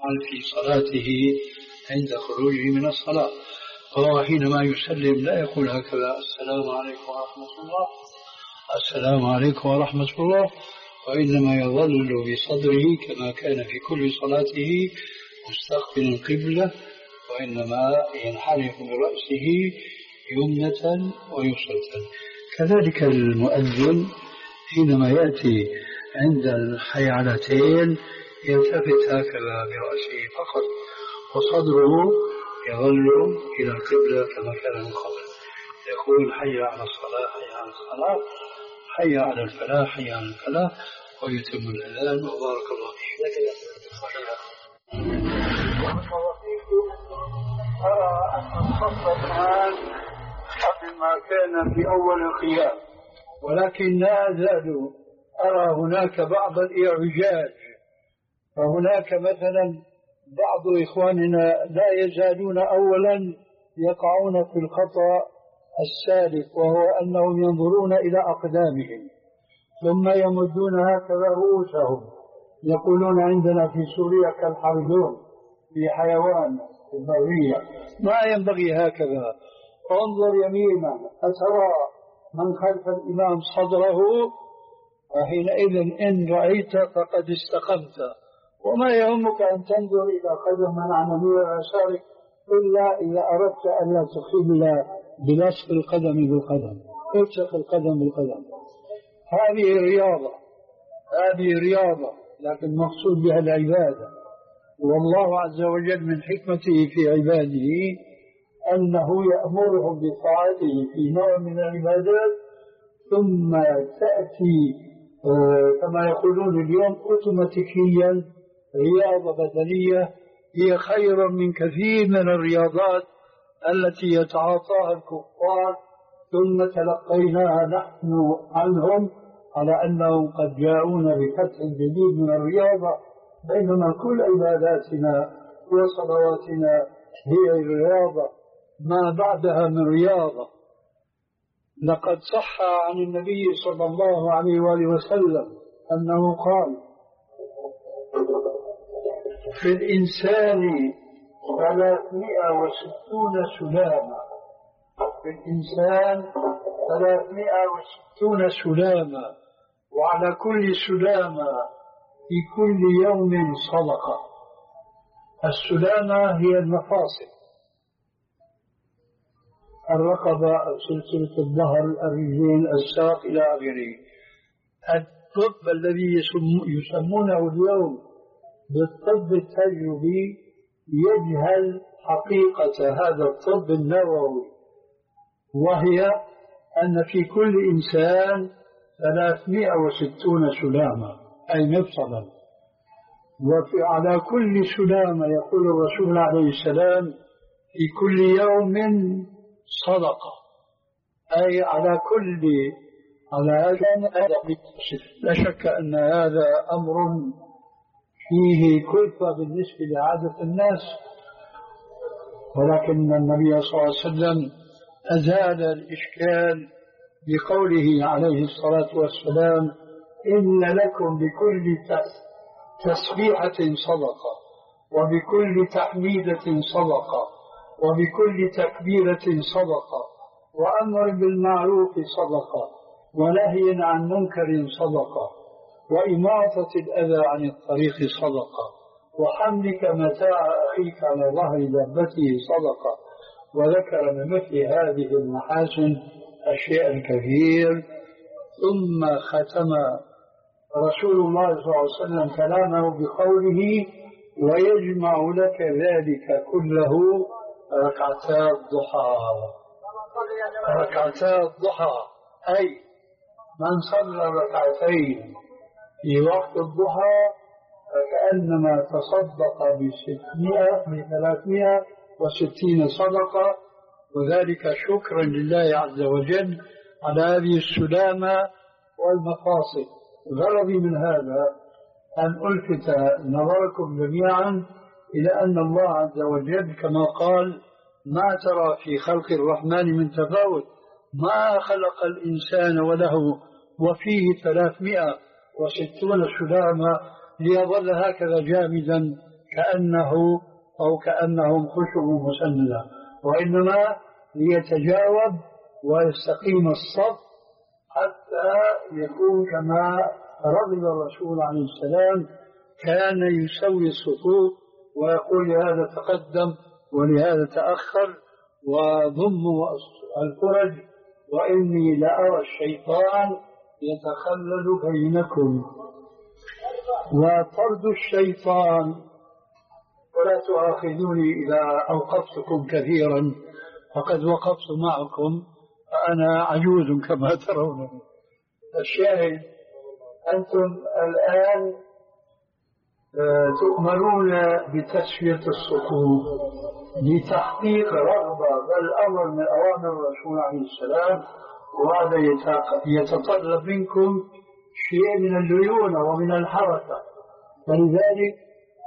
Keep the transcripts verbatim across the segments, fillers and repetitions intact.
في صلاته عند خروجه من الصلاة، فهو حينما يسلم لا يقول هكذا: السلام عليكم ورحمة الله، السلام عليكم ورحمة الله، وإنما يظل بصدره كما كان في كل صلاته مستقبل القبلة، وإنما ينحرف برأسه يمنة ويسرة. كذلك المؤذن حينما يأتي عند الحيعلتين يلتفت هكذا برأسه فقط، وصدره يظل إلى القبلة كما كان من قبل، يقول: حي على الصلاة، حي على الصلاة، حي على الفلاح، حي على الفلاح، ويتم الأذان. وبارك الله فيك. أرى أن الصف الآن قبل ما كان في أول القيام، ولكن لا أزال أرى هناك بعض الإعوجاج. فهناك مثلا بعض إخواننا لا يزالون أولا يقعون في الخطأ السالف، وهو أنهم ينظرون إلى أقدامهم ثم يمدون هكذا رؤوسهم، يقولون: عندنا في سوريا كالحرجون في حيوان في البرية. ما ينبغي هكذا. انظر يمينا أترى من خلف الإمام صدره، وحينئذ إن رأيت فقد استقمت، وما يهمك أن تنظر إلى قدم من عن يمين يسارك إلا إذا أردت أن لا تخل بلصق القدم بالقدم، الصق القدم بالقدم. هذه رياضة، هذه رياضة، لكن مقصود بها العبادة. والله عز وجل من حكمته في عباده أنه يأمرهم بطاعته في نوع من العبادات، ثم تأتي كما يقولون اليوم أوتوماتيكيا رياضة بدنية هي خير من كثير من الرياضات التي يتعاطاها الكفار، ثم تلقيناها نحن عنهم على أنهم قد جاءونا بفتح جديد من الرياضة، بينما كل عباداتنا وصلواتنا هي الرياضة ما بعدها من رياضة. لقد صح عن النبي صلى الله عليه وآله وسلم أنه قال: في الإنسان ثلاثمائة وستون سلامة، في الإنسان ثلاثمائة وستون سلامة، وعلى كل سلامة في كل يوم صدقة. السلامة هي المفاصل، الرقبة، سلسلة الظهر، الرجلين، الساق إلى آخره. الطب الذي يسمونه اليوم بالطب التجريبي يجهل حقيقة هذا الطب النووي، وهي أن في كل إنسان ثلاثمائة وستون سلامة أي مفصلا، وعلى كل سلامة يقول الرسول عليه السلام في كل يوم صدقة، أي على كل على هذا. لا شك أن هذا أمر فيه كلفة بالنسبة لعادة الناس، ولكن النبي صلى الله عليه وسلم أزال الإشكال بقوله عليه الصلاة والسلام: إن لكم بكل تسبيحة صدقة، وبكل تحميدة صدقة، وبكل تكبيرة صدقة، وأمر بالمعروف صدقة، ونهي عن منكر صدقة، وإماطة الأذى عن الطريق صدقة، وحملك متاع أخيك على ظهر دابته صدقة. وذكر من مثل هذه المحاسن أشياء كثير. ثم ختم رسول الله صلى الله عليه وسلم كلامه بقوله: ويجمع لك ذلك كله ركعتا الضحى. ركعتا الضحى أي من صلى ركعتين في وقت الضحى فكأنما تصدق بستمائة بثلاثمائة وستين صدقة، وذلك شكرا لله عز وجل على هذه السلامة والمفاصل. غرضي من هذا أن ألفت نظركم جميعا إلى أن الله عز وجل كما قال: ما ترى في خلق الرحمن من تفاوت، ما خلق الإنسان وله وفيه ثلاثمائة وستون سلامة ليظل هكذا جامدا كأنه أو كأنهم خشب مسندة، وإنما ليتجاوب ويستقيم الصف حتى يكون كما رغب الرسول عليه السلام، كان يسوي الصفوف ويقول لهذا تقدم ولهذا تأخر وضموا الفرج، وإني لأرى الشيطان يتخلل بينكم. وطرد الشيطان، ولا تؤاخذوني إذا أوقفتكم كثيرا فقد وقفت معكم فأنا عجوز كما ترون. الشاهد أنتم الآن تؤمرون بتسوية الصفوف لتحقيق رغبة بل أمر من أوامر الرسول عليه السلام، وهذا يتطلب منكم شيء من الليونة ومن الحركة، فلذلك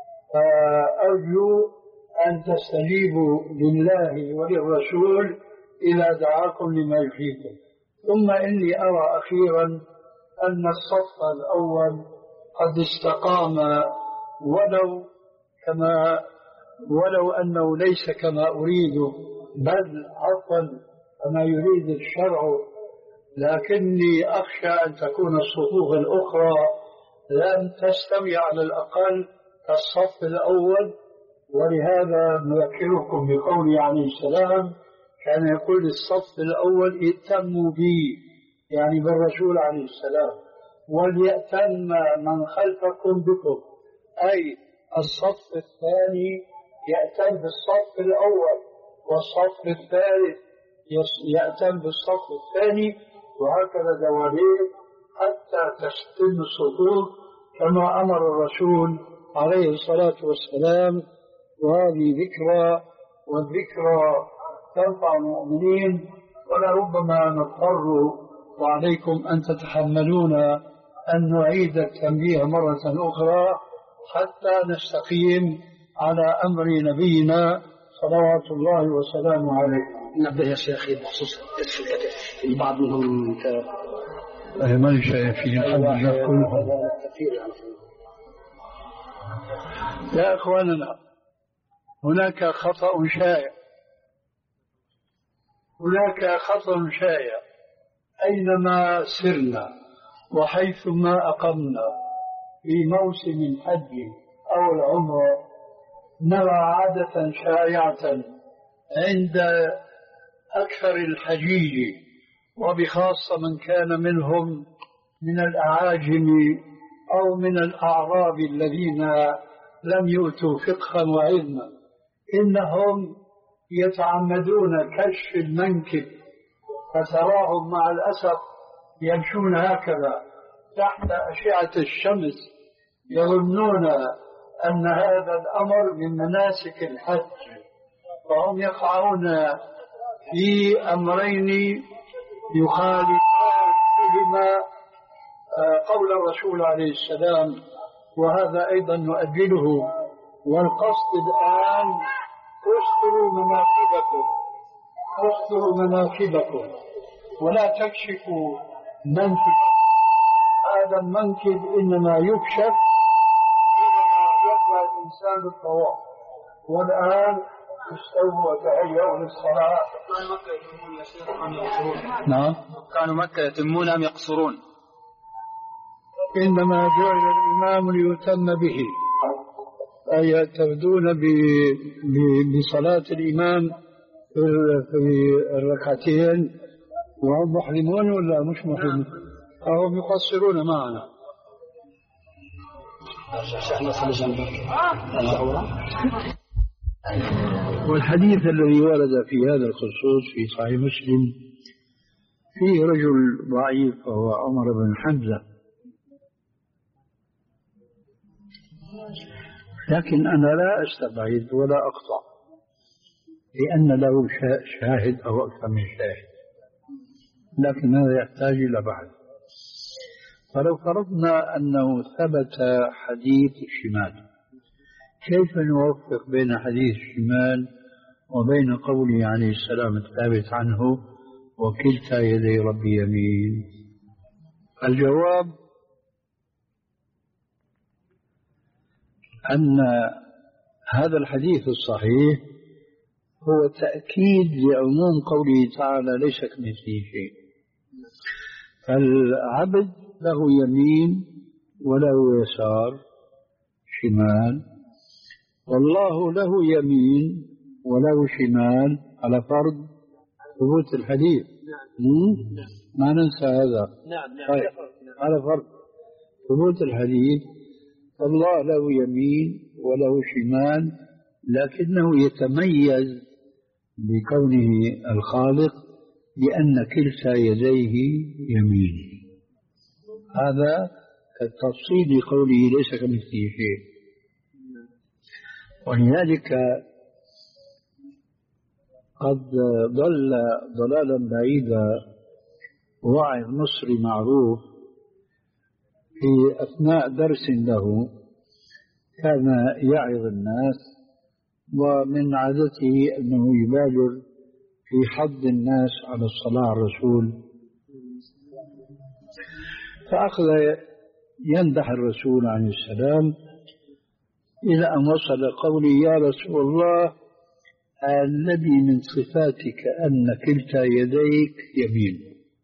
أرجو أن تستجيبوا لله وللرسول إذا دعاكم لما يفيدكم. ثم إني أرى أخيرا أن الصف الأول قد استقام، ولو كما ولو أنه ليس كما أريد بل عفوا كما يريد الشرع، لكني أخشى أن تكون الصفوف الأخرى لن تستوي على الأقل كالصف الأول. ولهذا نذكركم بقوله عليه السلام كان يقول الصف الأول ائتموا بي، يعني بالرسول عليه السلام، وليأتم من خلفكم بكم، أي الصف الثاني يأتم بالصف الأول والصف الثالث يأتم بالصف الثاني، وهكذا دواليب حتى تستم الصفوف كما أمر الرسول عليه الصلاة والسلام. وهذه ذكرى، والذكرى تنفع المؤمنين، ولربما نضطر وعليكم أن تتحملون أن نعيد التنبيه مرة أخرى حتى نستقيم على أمر نبينا صلوات الله وسلامه عليه. نبدأ يا شيخ بخصوص كتف الكتف، البعض منهم ما شايفين الحمد لله كلهم. يا أخواننا، هناك خطأ شائع، هناك خطأ شائع أينما سرنا وحيثما أقمنا في موسم الحج أو العمرة، نرى عادة شائعة عند أكثر الحجيج، وبخاصة من كان منهم من الأعاجم أو من الأعراب الذين لم يؤتوا فقها وعلما، إنهم يتعمدون كشف المنكب، فتراهم مع الأسف يمشون هكذا تحت أشعة الشمس، يظنون أن هذا الأمر من مناسك الحج، فهم يقعون في أمرين يخالفان فيهما قول الرسول عليه السلام، وهذا أيضا نؤجله. والقصد الآن استروا مناكبكم، استروا مناكبكم ولا تكشفوا منكب. هذا المنكب إنما يكشف حينما يطلع الإنسان الطواف. والآن استووا وتهيئوا للصلاة. نعم، كانوا مكة يتمون أم يقصرون؟ إنما جعل الإمام ليتم به، أي تبدون بصلاة الإمام في الركعتين وهم محرمون ولا مش محرمون؟ أو يقصرون معنا. والحديث الذي ورد في هذا الخصوص في صحيح مسلم فيه رجل ضعيف وهو عمر بن حمزة، لكن أنا لا أستبعد ولا أقطع، لأن له شاهد أو أكثر من شاهد، لكن هذا يحتاج إلى بحث. فلو فرضنا أنه ثبت حديث الشمال، كيف نوفق بين حديث الشمال وبين قوله عليه السلام الثابت عنه وكلتا يدي ربي يمين؟ الجواب أن هذا الحديث الصحيح هو تأكيد لعموم قوله تعالى ليس كمثله شيء. فالعبد له يمين وله يسار شمال، والله له يمين وله شمال على فرض ثبوت الحديث. ما ننسى هذا. طيب. على فرض ثبوت الحديث، الله له يمين وله شمال، لكنه يتميز بكونه الخالق لأن كلتا يديه يمين. هذا كالتفصيل لقوله ليس كمثله شيء. ولذلك قد ضل ضلالا بعيدا واعظ مصري معروف في أثناء درس له كان يعظ الناس، ومن عادته أنه يبالغ في حض الناس على الصلاة على الرسول، فأخذ يمدح الرسول عليه السلام إلى أن وصل قولي يا رسول الله الذي من صفاتك أن كلتا يديك يمين.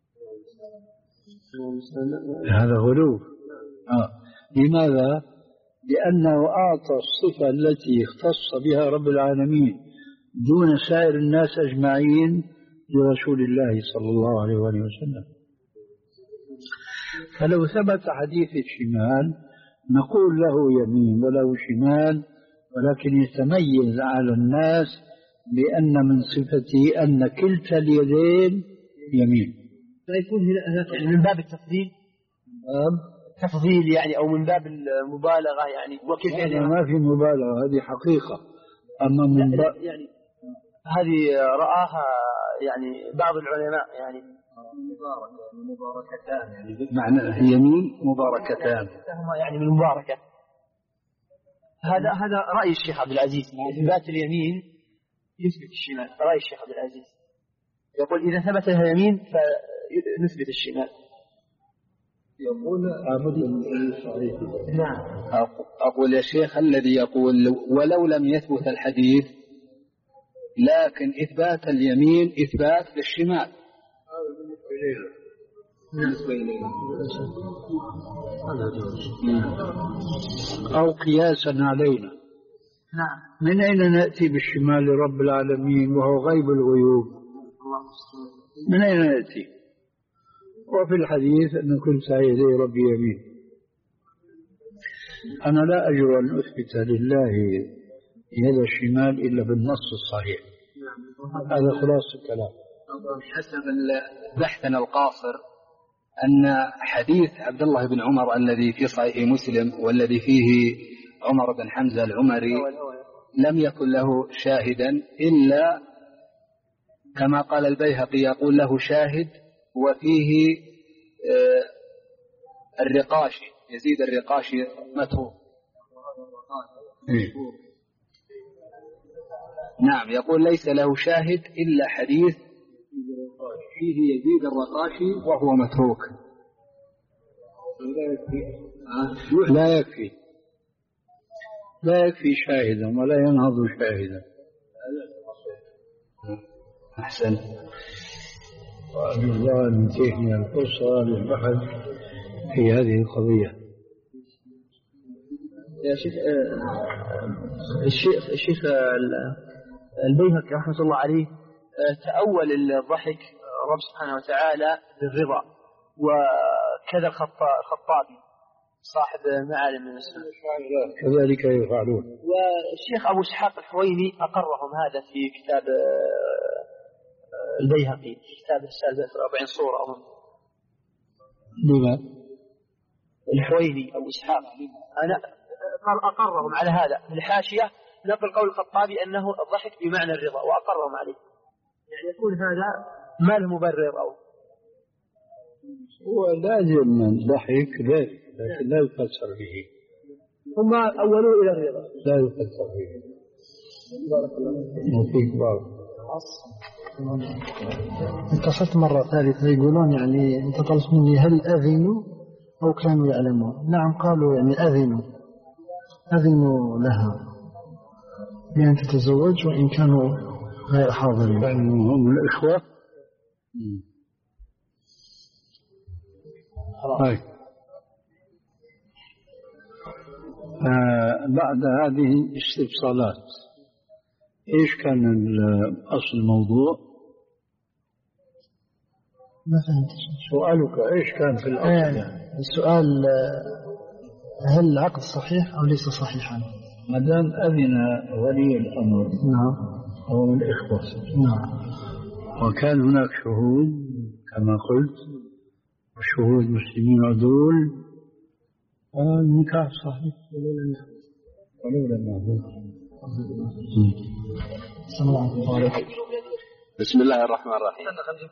هذا غلو. آه. لماذا؟ لأنه أعطى الصفة التي اختص بها رب العالمين دون سائر الناس أجمعين لرسول الله صلى الله عليه وسلم. فلو ثبت حديث الشمال نقول له يمين وله شمال، ولكن يتميز على الناس بأن من صفته أن كلتا اليدين يمين. لا يكون هناك من باب التفضيل تفضيل يعني، أو من باب المبالغة يعني، وكيف يعني ما في مبالغة، هذه حقيقة. أما من باب يعني هذه رآها يعني بعض العلماء يعني مباركتان، يعني معنى يمين مباركتان يعني من المباركة. هذا هذا رأي الشيخ عبد العزيز، إثبات اليمين يثبت الشمال. رأي الشيخ عبد العزيز يقول إذا ثبت اليمين فنثبت الشمال. يقول صحيح. نعم. أقول يا شيخ الذي يقول ولو لم يثبت الحديث لكن إثبات اليمين إثبات للشمال أو قياسا علينا. نعم. من أين نأتي بالشمال لرب العالمين وهو غيب الغيوب؟ من أين نأتي؟ وفي الحديث أن كل سيدي ربي يمين. أنا لا أجر أن أثبت لله يد الشمال إلا بالنص الصحيح. هذا خلاص الكلام. حسب بحثنا القاصر أن حديث عبد الله بن عمر الذي في صحيح مسلم والذي فيه عمر بن حمزة العمري لم يكن له شاهدا إلا كما قال البيهقي يقول له شاهد وفيه الرقاشي يزيد الرقاشي متروك. نعم يقول ليس له شاهد إلا حديث فيه يزيد الرقاشي وهو متروك. لا يكفي لا يكفي شاهدا ولا ينهض شاهدا. أحسن. وأرجو الله أن يتيحني الفرصة للبحث في هذه القضية. يا شيخ الشيخ الشيخ البيهقي رحمة الله عليه تأول الضحك رب سبحانه وتعالى بالرضا، وكذا الخطابي صاحب معالم من السنة كذلك يفعلون. والشيخ أبو إسحاق الحويني أقرهم هذا في كتاب البيهقي في كتاب السالفة أربعين صورة أظن. لما؟ الحويني أبو إسحاق أنا أقرهم على هذا في الحاشية، نقل قول الخطابي أنه الضحك بمعنى الرضا وأقرهم عليه. يعني يكون هذا ما له مبرر أو هو لازم من ضحك لكن لا يفسر به. هم أولوا إلى الرضا لا يفسر به. وفيك باب اتصلت مرة ثالثة يقولون يعني انت طلبت مني هل أذنوا أو كانوا يعلمون؟ نعم قالوا يعني أذنوا أذنوا لها. بأن تتزوج وإن كانوا غير حاضرين. هم الإخوة. طيب. آه بعد هذه الاستفصالات إيش كان أصل الموضوع؟ ما فهمت سؤالك إيش كان في الأصل؟ آه السؤال هل العقد صحيح أو ليس صحيحا؟ ما دام أذن ولي الأمر نعم أو الإخوة نعم وكان هناك شهود كما قلت وشهود مسلمين عدول النكاح صحيح ولو لم يحضر. بسم الله الرحمن الرحيم.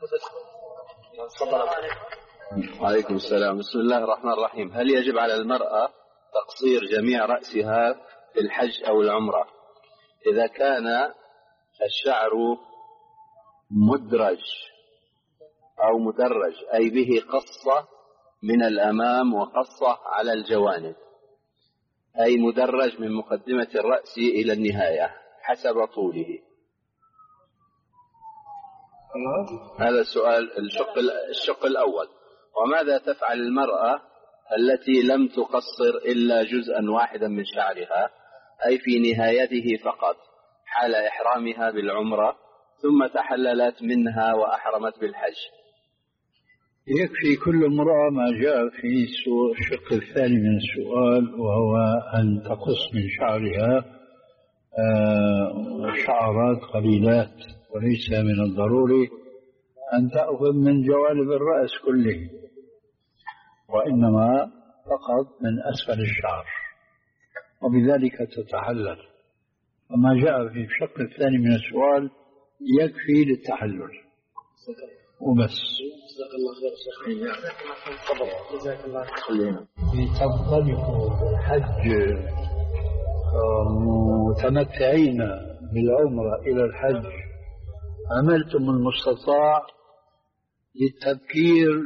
وعليكم السلام. بسم الله الرحمن الرحيم. هل يجب على المرأة تقصير جميع رأسها في الحج أو العمرة إذا كان الشعر مدرج أو مدرج أي به قصة من الأمام وقصة على الجوانب أي مدرج من مقدمة الرأس إلى النهاية حسب طوله؟ هذا السؤال الشق, الشق الأول. وماذا تفعل المرأة التي لم تقصر إلا جزءا واحدا من شعرها أي في نهايته فقط حال إحرامها بالعمرة ثم تحللت منها وأحرمت بالحج؟ يكفي كل امرأة ما جاء في الشق الثاني من السؤال وهو أن تقص من شعرها شعرات قليلات وليس من الضروري أن تأخذ من جوانب الرأس كله وإنما فقط من أسفل الشعر وبذلك تتحلل. وما جاء في الشق الثاني من السؤال يكفي للتحلل وبس. جزاك الله خير. تنطلقوا بالحج متمتعين بالعمرة إلى الحج عملتم المستطاع للتبكير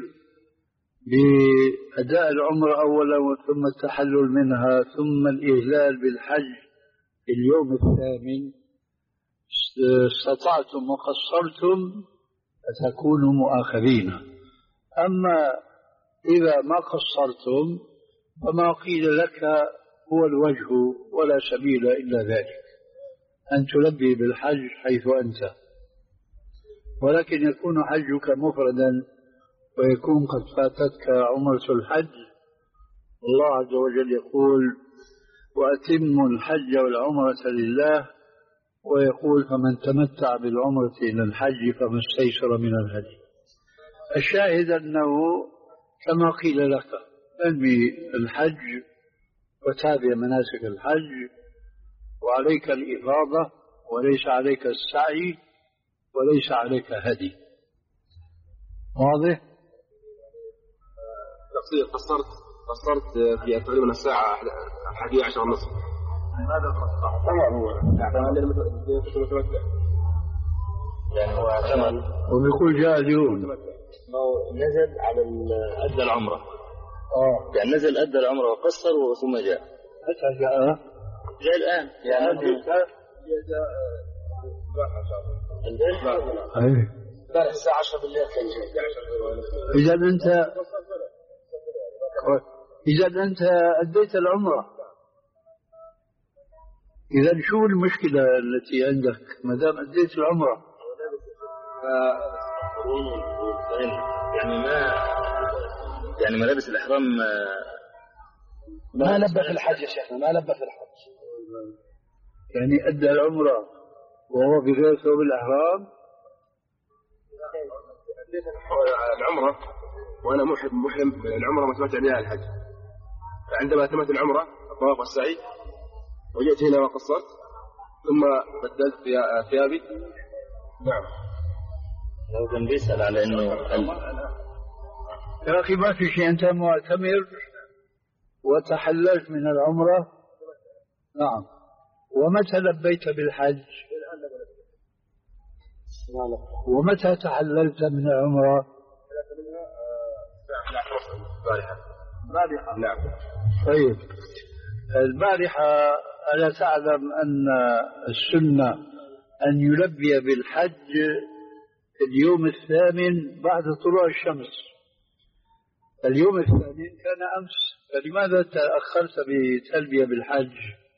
بأداء العمرة أولا ثم التحلل منها ثم الإهلال بالحج اليوم الثامن استطعتم وقصرتم فتكونوا مؤاخذين. أما إذا ما قصرتم فما قيل لك هو الوجه ولا سبيل إلا ذلك أن تلبي بالحج حيث أنت، ولكن يكون حجك مفردا ويكون قد فاتتك عمرة الحج. الله عز وجل يقول وأتموا الحج والعمرة لله، ويقول فمن تمتع بالعمرة إلى الحج فما استيسر من الهدي. الشاهد أنه كما قيل لك انوي الحج وتابع مناسك الحج وعليك الإفاضة وليس عليك السعي وليس عليك هدي. واضح؟ تقصير قصرت قصرت في تقريبا الساعة الحادية عشر ونصف. هذا القصة طبعا هو يعني متمتع يعني هو اعتمد وبيقول جاء اليوم نزل على أدى العمرة اه يعني نزل أدى العمرة وقصر ثم جاء. متى جاء؟ جاء الآن يعني جاء أيه لا الساعة عشرة بالليل كان جاء. إذا أنت إذا أنت أديت العمرة إذا شو المشكلة التي عندك ما دام أديت العمرة؟ يعني ما يعني ملابس الإحرام ما لبى في الحج يا شيخنا، ما لبى في الحج. يعني أدى العمرة وهو بغير ثوب الإحرام؟ أديت العمرة وأنا محرم محرم العمرة متمتع بها الحج، فعندما أتمت العمرة الطواف والسعي وجئت هنا وقصرت ثم بدلت ثيابي. نعم. لو كان بيسأل على إنه يا أخي ما في شيء، أنت معتمر وتحللت من العمرة. نعم. ومتى لبيت بالحج؟ ومتى تحللت من العمرة؟ البارحة. البارحة. نعم. طيب البارحة ألا تعلم أن السنة أن يلبي بالحج اليوم الثامن بعد طلوع الشمس؟ اليوم الثاني كان أمس، فلماذا تأخرت بتلبية بالحج؟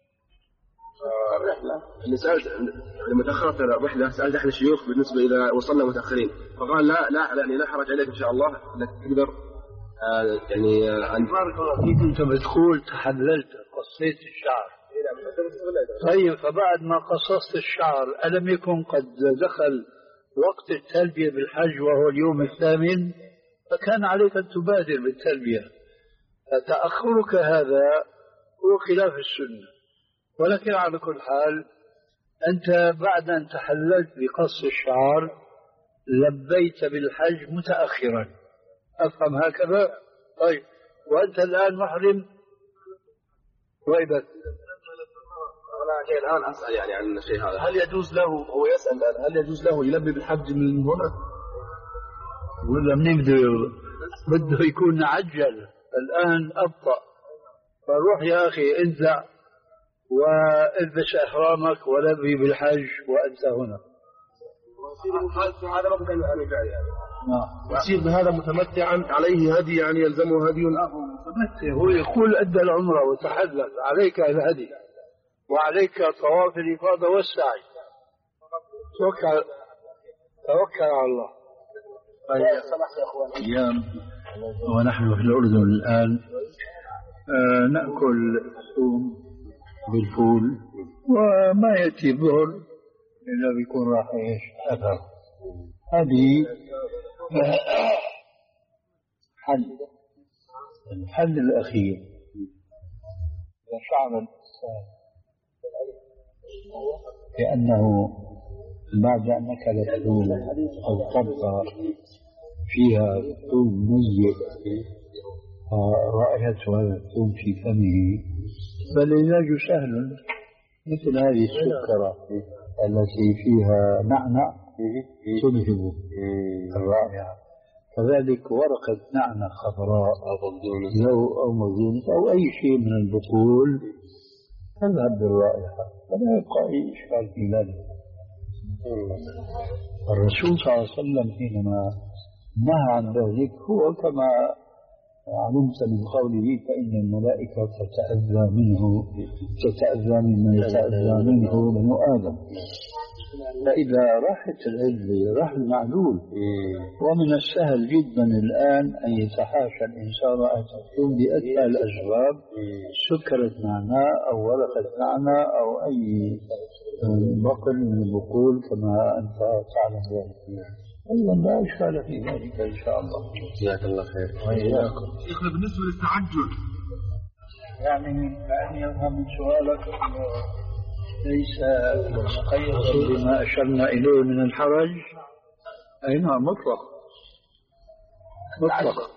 الرحلة اللي سألت لما تأخرت الرحلة سألت أحد الشيوخ بالنسبة إذا وصلنا متأخرين، فقال لا لا يعني لا حرج عليك إن شاء الله أنك تقدر آه يعني أن بارك الله فيك. أنت بتقول تحللت قصيت الشعر، طيب فبعد ما قصصت الشعر ألم يكن قد دخل وقت التلبية بالحج وهو اليوم الثامن؟ فكان عليك أن تبادر بالتلبية، فتأخرك هذا هو خلاف السنة. ولكن على كل حال أنت بعد أن تحللت بقص الشعر لبيت بالحج متأخرا، أفهم هكذا؟ طيب وأنت الآن محرم وإذا أنا الآن أسأل يعني عن الشيء هذا، هل يجوز له، هو يسأل هل يجوز له يلبي بالحج من هنا ولا من بده بده يكون عجل الآن أبطأ؟ فروح يا أخي انزع والبس إحرامك ولبي بالحج وأنت هنا. هذا مقدم أن يفعل يعني يصير بهذا متمتعا عليه هدي يعني يلزمه هدي. متمتع هو يقول أدى العمرة وتحلل، عليك الهدي وعليك طواف الإفاضة والسعي. توكل توكل على الله. أيام ونحن في الأردن الآن آه نأكل ثوم بالفول وما يأتي الظهر إلا بيكون راح إيش أثر. هذه حل الحل الأخير. إذا شعر الإنسان بأنه بعد أن أكل الثوم أو طبق فيها ثوم ميت رائحة هذا الثوم في فمه، فالعلاج سهل، مثل هذه السكرة التي فيها نعنع تذهب الرائحة، كذلك ورقة نعنع خضراء لو أو مزينة أو أي شيء من البقول تذهب بالرائحة، فلا يبقى أي إشكال في ذلك. الرسول صلى الله عليه وسلم حينما نهى عن ذلك هو كما علمت من قوله فإن الملائكة تتأذى منه تتأذى مما يتأذى منه بنو آدم، فإذا راحت العلة راح المعلول. ومن السهل جدا الآن أن يتحاشى الإنسان أن تكون بأدنى الأسباب سكرة نعناع أو ورقة نعناع أو أي بقل من البقول كما أنت تعلم ذلك. أيضا لا إشكال في ذلك إن شاء الله. جزاك الله خير. وإياكم. شيخنا بالنسبة للتعجل يعني يعني يفهم من سؤالك ليس مقيدا بما أشرنا إليه من الحرج. أي نعم مطلق مطلق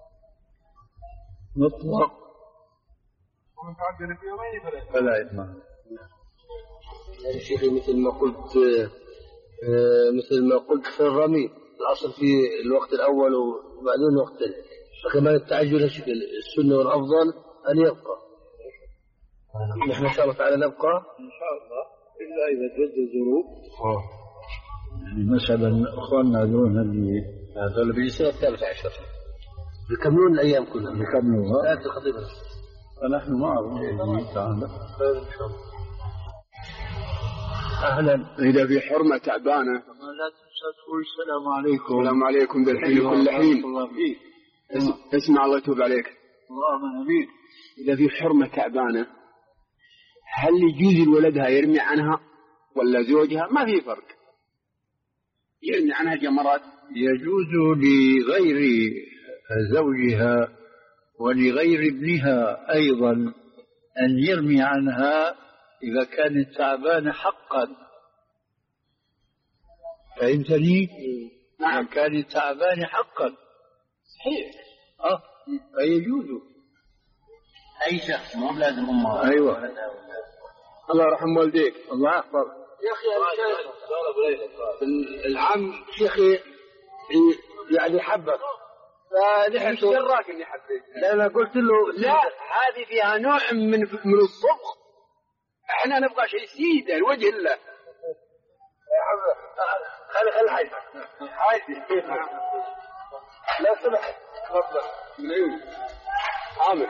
مطلق ومن تعجل في يومين فلا إثم. يعني شيخي مثل ما قلت مثل ما قلت في الرمي الأصل في الوقت الأول وبعدين الوقت الثاني، فكمان التعجل السنة والأفضل أن يبقى. نحن إن شاء الله تعالى نبقى إن شاء الله إلا إذا جد الظروف. يعني مثلا أخواننا هذول اللي هذول بالسنة الثالثة عشر يكملون الأيام كلها يكملوها لا تخطيبها، فنحن معهم بإذن الله تعالى. أهلا. إذا في حرمة تعبانة لا تنسى تقول السلام عليكم. السلام عليكم بالحين كل حين. اسمع الله يتوب عليك. اللهم آمين. إذا في حرمة تعبانة هل يجوز لولدها يرمي عنها ولا زوجها؟ ما في فرق، يرمي عنها جمرات. يجوز لغير زوجها ولغير ابنها أيضا أن يرمي عنها إذا كانت تعبانة حقا. فهمتني؟ نعم. إذا كانت تعبانة حقا صحيح آه فيجوز. أي شخص مو لازم أمها. أيوة. الله يرحم والديك. الله يحفظ. يا أخي العم شيخي يعني حبك فنحن شراك اللي حبيت. لا أنا قلت له لا هذه فيها نوع من من الصبغ احنا نبغى شيء سيدة لوجه الله. خلي خلي حاجة حاجة لا سمح تفضل. عامر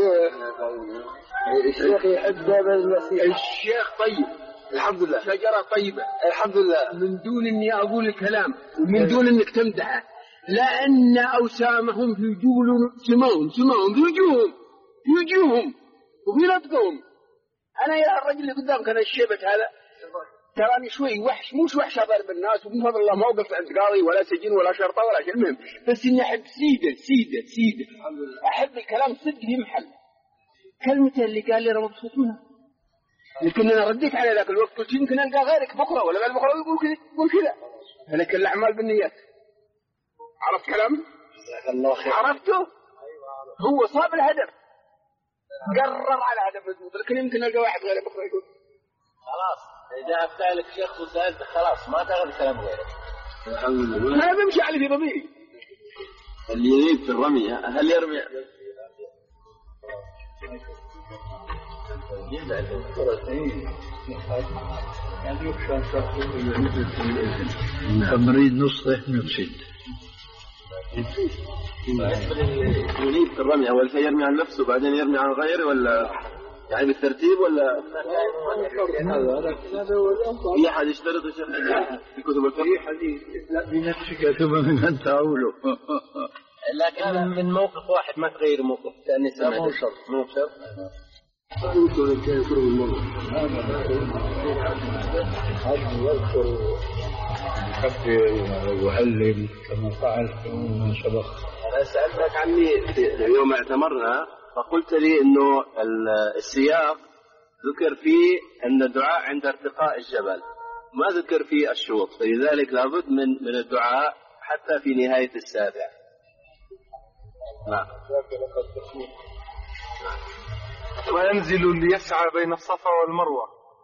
الشيخ يحب هذا المسيح. الشيخ طيب الحمد لله، شجرة طيبة الحمد لله، من دون اني اقول الكلام ومن دون انك تمدحه، لان اوسامهم في جول سماهم سماهم في وجوههم في وجوههم وفي نطقهم. انا يا الرجل اللي قدامك انا الشيبة هذا تراني شوي وحش، مش وحش اضرب الناس وبفضل الله ما وقفت عند قاضي ولا سجن ولا شرطه ولا شيء، المهم بس اني احب سيده سيده سيده، احب الكلام صدق في محل. كلمته اللي قال لي انا مبسوط منها، لكن انا رديت على ذاك الوقت قلت يمكن القى غيرك بكره ولا بعد بكره يقول كذا يقول كذا، لكن الاعمال بالنيات. عرفت كلامي؟ جزاك الله خير. عرفته؟ هو صاب الهدف، قرر على هدف مضبوط، لكن يمكن القى واحد غيره بكره يقول خلاص إذا أفتح لك شيخ وسألت خلاص ما تاخذ كلام غيره. الحمد لله. أنا بمشي على في ضميري. اللي يريد في الرمي هل يرمي؟ تمرين نصه نفسد. يريد في الرمي أول شيء يرمي عن نفسه بعدين يرمي عن غيره ولا يعني بالترتيب ولا في أحد يشترط في كتب الفقه؟ في حديث لا بنفسك ثم من أنت أوله. لكن من موقف واحد ما تغير موقف ثاني سنة مو شرط مو شرط. يكبر ويعلم كما فعل من سبق. أنا سألتك عني يوم اعتمرنا فقلت لي إنه السياق ذكر فيه أن الدعاء عند ارتقاء الجبل، ما ذكر فيه الشوط، فلذلك لابد من من الدعاء حتى في نهاية السابع. نعم. وينزل ليسعى بين الصفا والمروة،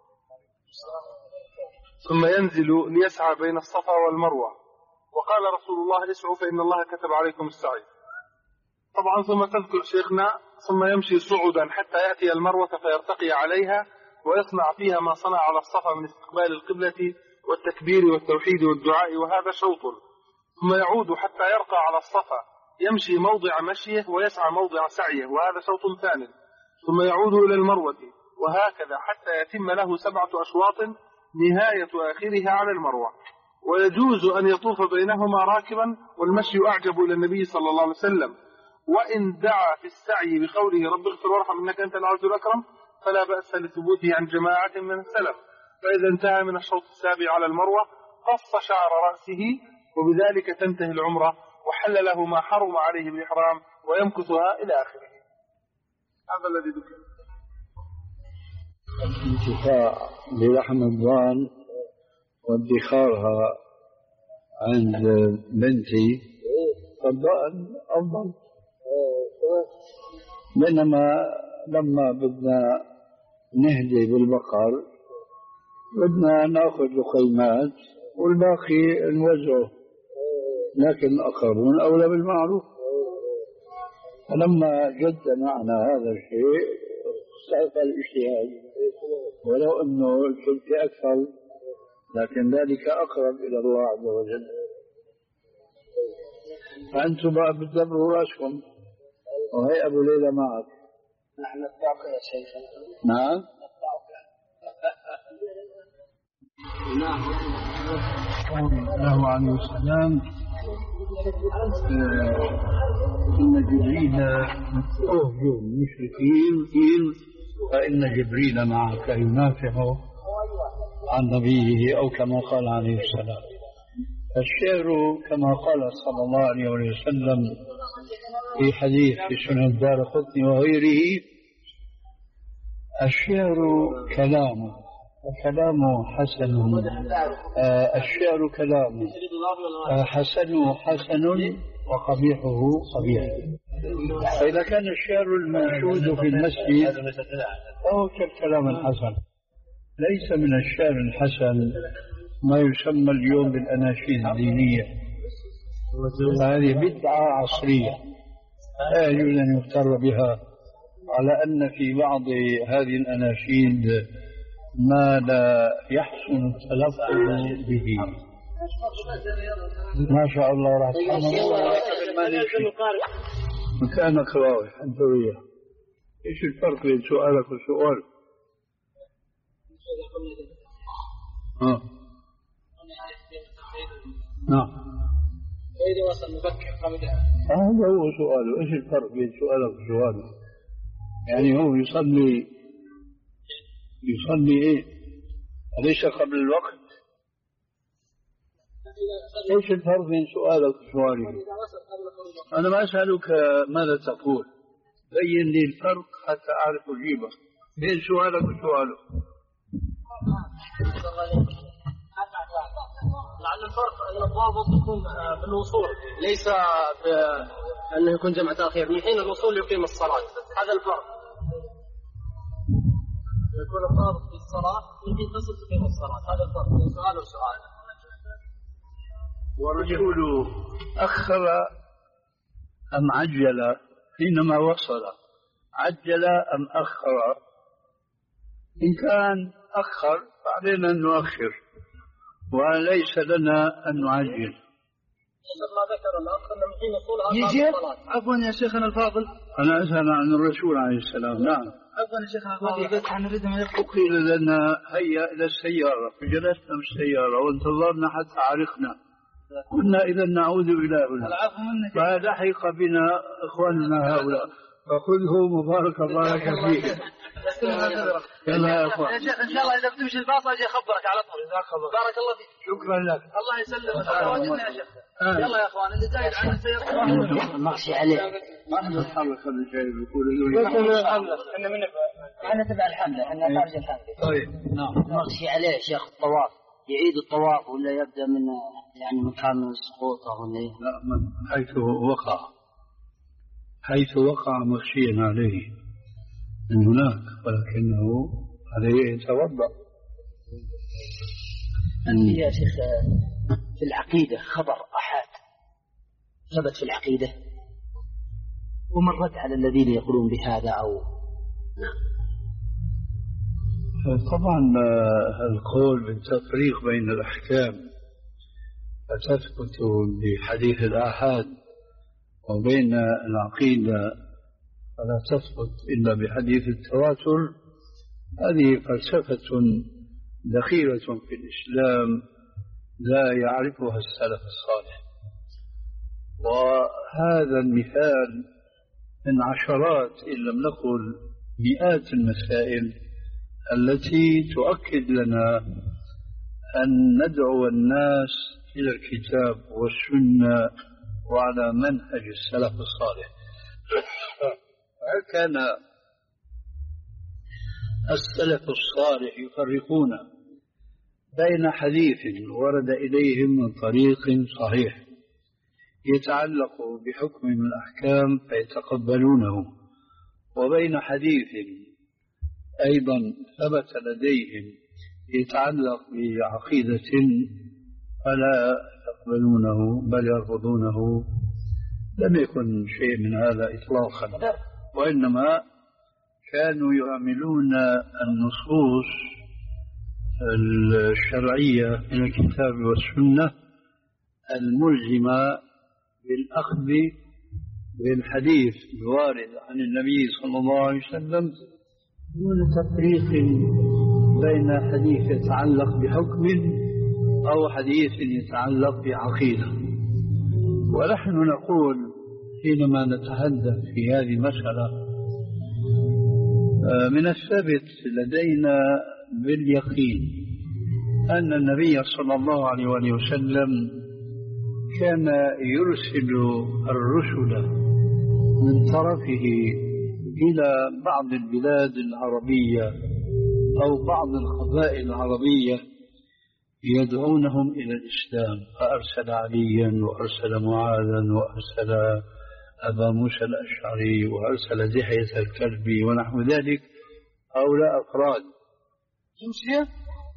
ثم ينزل ليسعى بين الصفا والمروة، وقال رسول الله اسعوا فإن الله كتب عليكم السعي. طبعا ثم تذكر شيخنا ثم يمشي صعودا حتى يأتي المروة فيرتقي عليها ويصنع فيها ما صنع على الصفا من استقبال القبلة والتكبير والتوحيد والدعاء، وهذا شوط. ثم يعود حتى يرقى على الصفا يمشي موضع مشيه ويسعى موضع سعيه، وهذا شوط ثاني. ثم يعود إلى المروة وهكذا حتى يتم له سبعة أشواط نهاية آخرها على المروة. ويجوز أن يطوف بينهما راكبا، والمشي أعجب إلى النبي صلى الله عليه وسلم. وإن دعا في السعي بقوله رب اغفر وارحم إنك أنت العز الأكرم فلا بأس لثبوته عن جماعة من السلف. فإذا انتهى من الشوط السابع على المروة قص شعر رأسه، وبذلك تنتهي العمرة وحل له ما حرم عليه بالإحرام ويمكثها إلى آخره. هذا الذي ذكر. الانتفاع بلحم الضان وادخارها عند بنتي فالضان أفضل، بينما لما بدنا نهدي بالبقر بدنا ناخذ لقيمات والباقي نوزعه، لكن الأقربون أولى بالمعروف. فلما جد معنا هذا الشيء استعفى الاجتهاد، ولو أنه الفلك أكثر لكن ذلك أقرب إلى الله عز وجل. فأنتم بقى بتدبروا رأسكم، وهي أبو ليلى معك. نحن نتبعك يا شيخ. نعم. الله عليه وسلم إن جبريل أهجر المشركين فإن جبريل معك ينافع عن نبيه، أو كما قال عليه السلام. الشعر كما قال صلى الله عليه وسلم في حديث في سنن الدارقطني وغيره: الشعر كلام وكلامه حسن، آه الشعر كلام آه حسنه حسن وقبيحه قبيح. فإذا كان الشعر المنشود في المسجد فهو كالكلام الحسن. ليس من الشعر الحسن ما يسمى اليوم بالأناشيد الدينية، هذه بدعة عصرية لا يجوز أن يفتر بها، على أن في بعض هذه الأناشيد ما لا يحسن التلفظ به. ما شاء الله راح مكانك راوح أنت وياه. إيش الفرق بين سؤالك وسؤال؟ ها نعم إذا وصل مبكر هذا هو سؤاله. إيش الفرق بين سؤالك وسؤاله؟ يعني هو يصلي يصلي إيه؟ أليس قبل الوقت؟ إيش الفرق بين سؤالك وسؤالي؟ أنا ما أسألك ماذا تقول، بين لي الفرق حتى أعرف أجيبك بين سؤالك وسؤاله. لعل الفرق أن الضابط يكون بالوصول ليس بأنه يكون جمع تأخير، من حين الوصول يقيم الصلاة، هذا الفرق. يكون الضابط في الصلاة من حين تصل تقيم الصلاة، هذا الفرق بين سؤال وسؤال. والرجل أخر أم عجل حينما وصل؟ عجل أم أخر؟ إن كان أخر فعلينا أن نؤخر وليس لنا أن نعجل. ما ذكر الأخ أن من حين وصولها يجي عفوا يا شيخنا الفاضل، أنا أسأل عن الرسول عليه السلام. نعم عفوا يا شيخنا الفاضل، عن نريد من يقول قيل لنا هيا إلى السيارة فجلسنا في السيارة وانتظرنا حتى عرقنا، كنا إذا نعود إلى هنا فلحق بنا إخواننا هؤلاء فخذه مبارك الله فيه. يلا يا أخوان يا شيخ إن شاء الله إذا بتمشي الباص أجي أخبرك على طول. بارك الله فيك. شكرا لك. الله يسلمك. يا شيخ يلا يا أخوان اللي زايد عن السيارة مغشي عليه. ما نتحرك هذا الشيء يقول إحنا من إحنا تبع الحملة إحنا خارج الحملة. طيب نعم. مغشي عليه شيخ الطواف، يعيد الطواف ولا يبدأ من يعني مكان السقوط ولا إيه؟ لا من حيث وقع حيث وقع مغشيا عليه من هناك، ولكنه عليه يتوضأ. أنت يا شيخ في العقيدة خبر أحد ثبت في العقيدة ومرت على الذين يقولون بهذا أو نعم. طبعا القول بالتفريق بين الأحكام فتثبت بحديث الآحاد وبين العقيدة فلا تثبت إلا بحديث التواتر، هذه فلسفة دخيلة في الإسلام لا يعرفها السلف الصالح. وهذا المثال من عشرات إن لم نقل مئات المسائل التي تؤكد لنا أن ندعو الناس إلى الكتاب والسنة وعلى منهج السلف الصالح. كان السلف الصالح يفرقون بين حديث ورد إليهم من طريق صحيح يتعلق بحكم من الأحكام فيتقبلونه، وبين حديث أيضا ثبت لديهم يتعلق بعقيدة فلا يقبلونه بل يرفضونه. لم يكن شيء من هذا إطلاقا، وإنما كانوا يعملون النصوص الشرعية من الكتاب والسنة الملزمة بالأخذ بالحديث الوارد عن النبي صلى الله عليه وسلم دون تفريق بين حديث يتعلق بحكم أو حديث يتعلق بعقيدة. ونحن نقول حينما نتحدث في هذه المسألة من الثابت لدينا باليقين أن النبي صلى الله عليه وسلم كان يرسل الرسل من طرفه إلى بعض البلاد العربية أو بعض القبائل العربية يدعونهم إلى الإسلام، فأرسل عليا وأرسل معاذا وأرسل أبا موسى الأشعري وأرسل دحية الكلبي ونحو ذلك، هؤلاء أفراد جنسية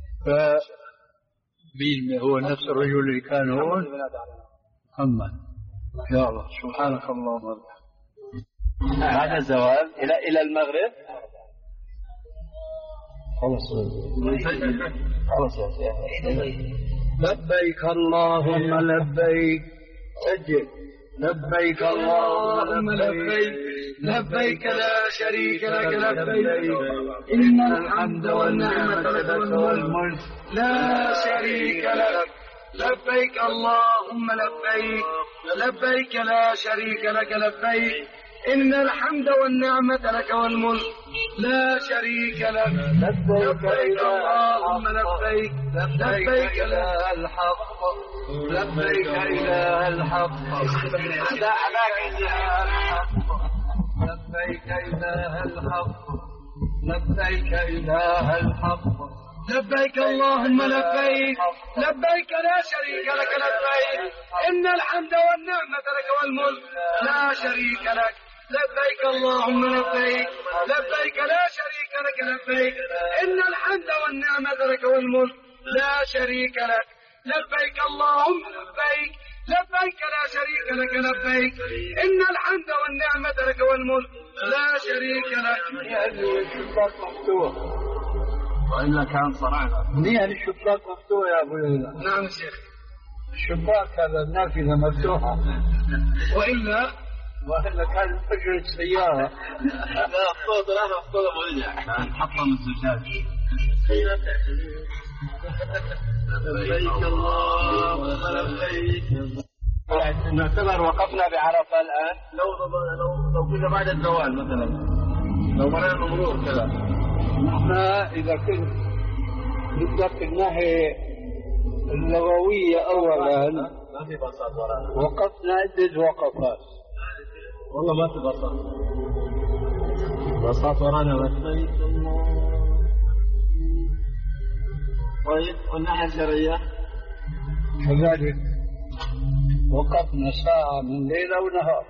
فمين هو نفس الرجل اللي كان هو محمد. يا الله سبحانك اللهم وبحمدك. بعد الزوال إلى إلى المغرب خلاص خلاص يا شيخ. لبيك اللهم لبيك. سجل. لبيك اللهم لبيك لبيك لا شريك لك لبيك إن الحمد والنعمة لك والملك لا شريك لك. لبيك اللهم لبيك لبيك لا شريك لك لبيك إن الحمد والنعمة لك والملك لا شريك لك. لبيك اللهم لبيك لبيك لا الحق لبيك إله الحق لبيك إله الحق لبيك إله الحق. لبيك اللهم لبيك لبيك لا شريك لك لبيك إن الحمد والنعمة لك والملك لا شريك لك. لبيك اللهم لبيك لبيك لا شريك لك لبيك إن الحمد والنعمة لك والملك لا شريك لك. لبيك اللهم لبيك لبيك لا شريك لك لبيك إن الحمد والنعمة لك والملك لا شريك لك. يعني الشباك مفتوح وإلا كان صنعنا. يعني الشباك مفتوح يا أبو ليلى. نعم يا شيخ. الشباك هذا النافذة مفتوحة وإلا وإلا كان فجرة سيارة. لا أخطوط لا أخطوط أبو ليلى نحطم الزجاج. لبيك اللهم لبيك. نعتبر وقفنا بعرفة الآن لو لو لو كنا بعد الزوال مثلا لو مرينا المرور كذا. نحن إذا كنت بدك الناحية اللغوية أولا وقفنا عدة وقفات. والله ما في بساط بساط ورانا لبيك الله. طيب والناحية الشرعية كذلك وقفنا ساعة من ليلة ونهار.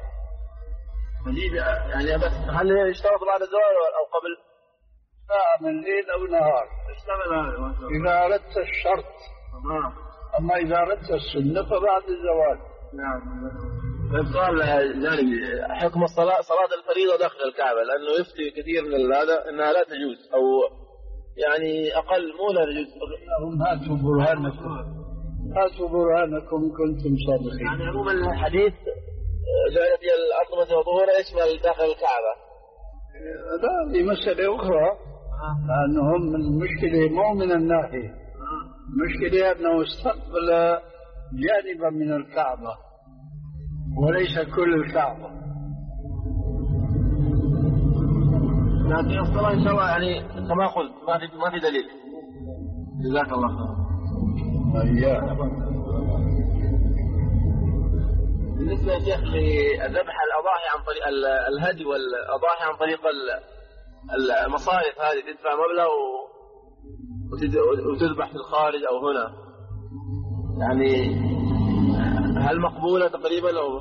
يعني بس هل يشترط بعد الزوال أو قبل؟ ساعة من ليلة ونهار إذا أردت الشرط. أما إذا أردت السنة فبعد الزوال. نعم. السؤال جانبي حكم الصلاة صلاة الفريضة داخل الكعبة لأنه يفتي كثير من هذا أنها لا تجوز أو يعني أقل مو لا يجوز. هاتوا برهانكم هاتوا برهانكم كنتم صادقين. يعني عموما الحديث جعلت الأطعمة وظهورها يشمل داخل الكعبة. هذه مسألة أخرى لأنهم المشكلة مو من الناحية. المشكلة أنه استقبل جانبا من الكعبة وليس كل الكعبة. لكن الصلاة إن شاء الله يعني كما قلت ما في ما في دليل. جزاك الله خير. بالنسبة يا شيخ لذبح الأضاحي عن طريق الهدي والأضاحي عن طريق المصارف هذه تدفع مبلغ وتذبح في الخارج أو هنا يعني هل مقبولة تقريبا أو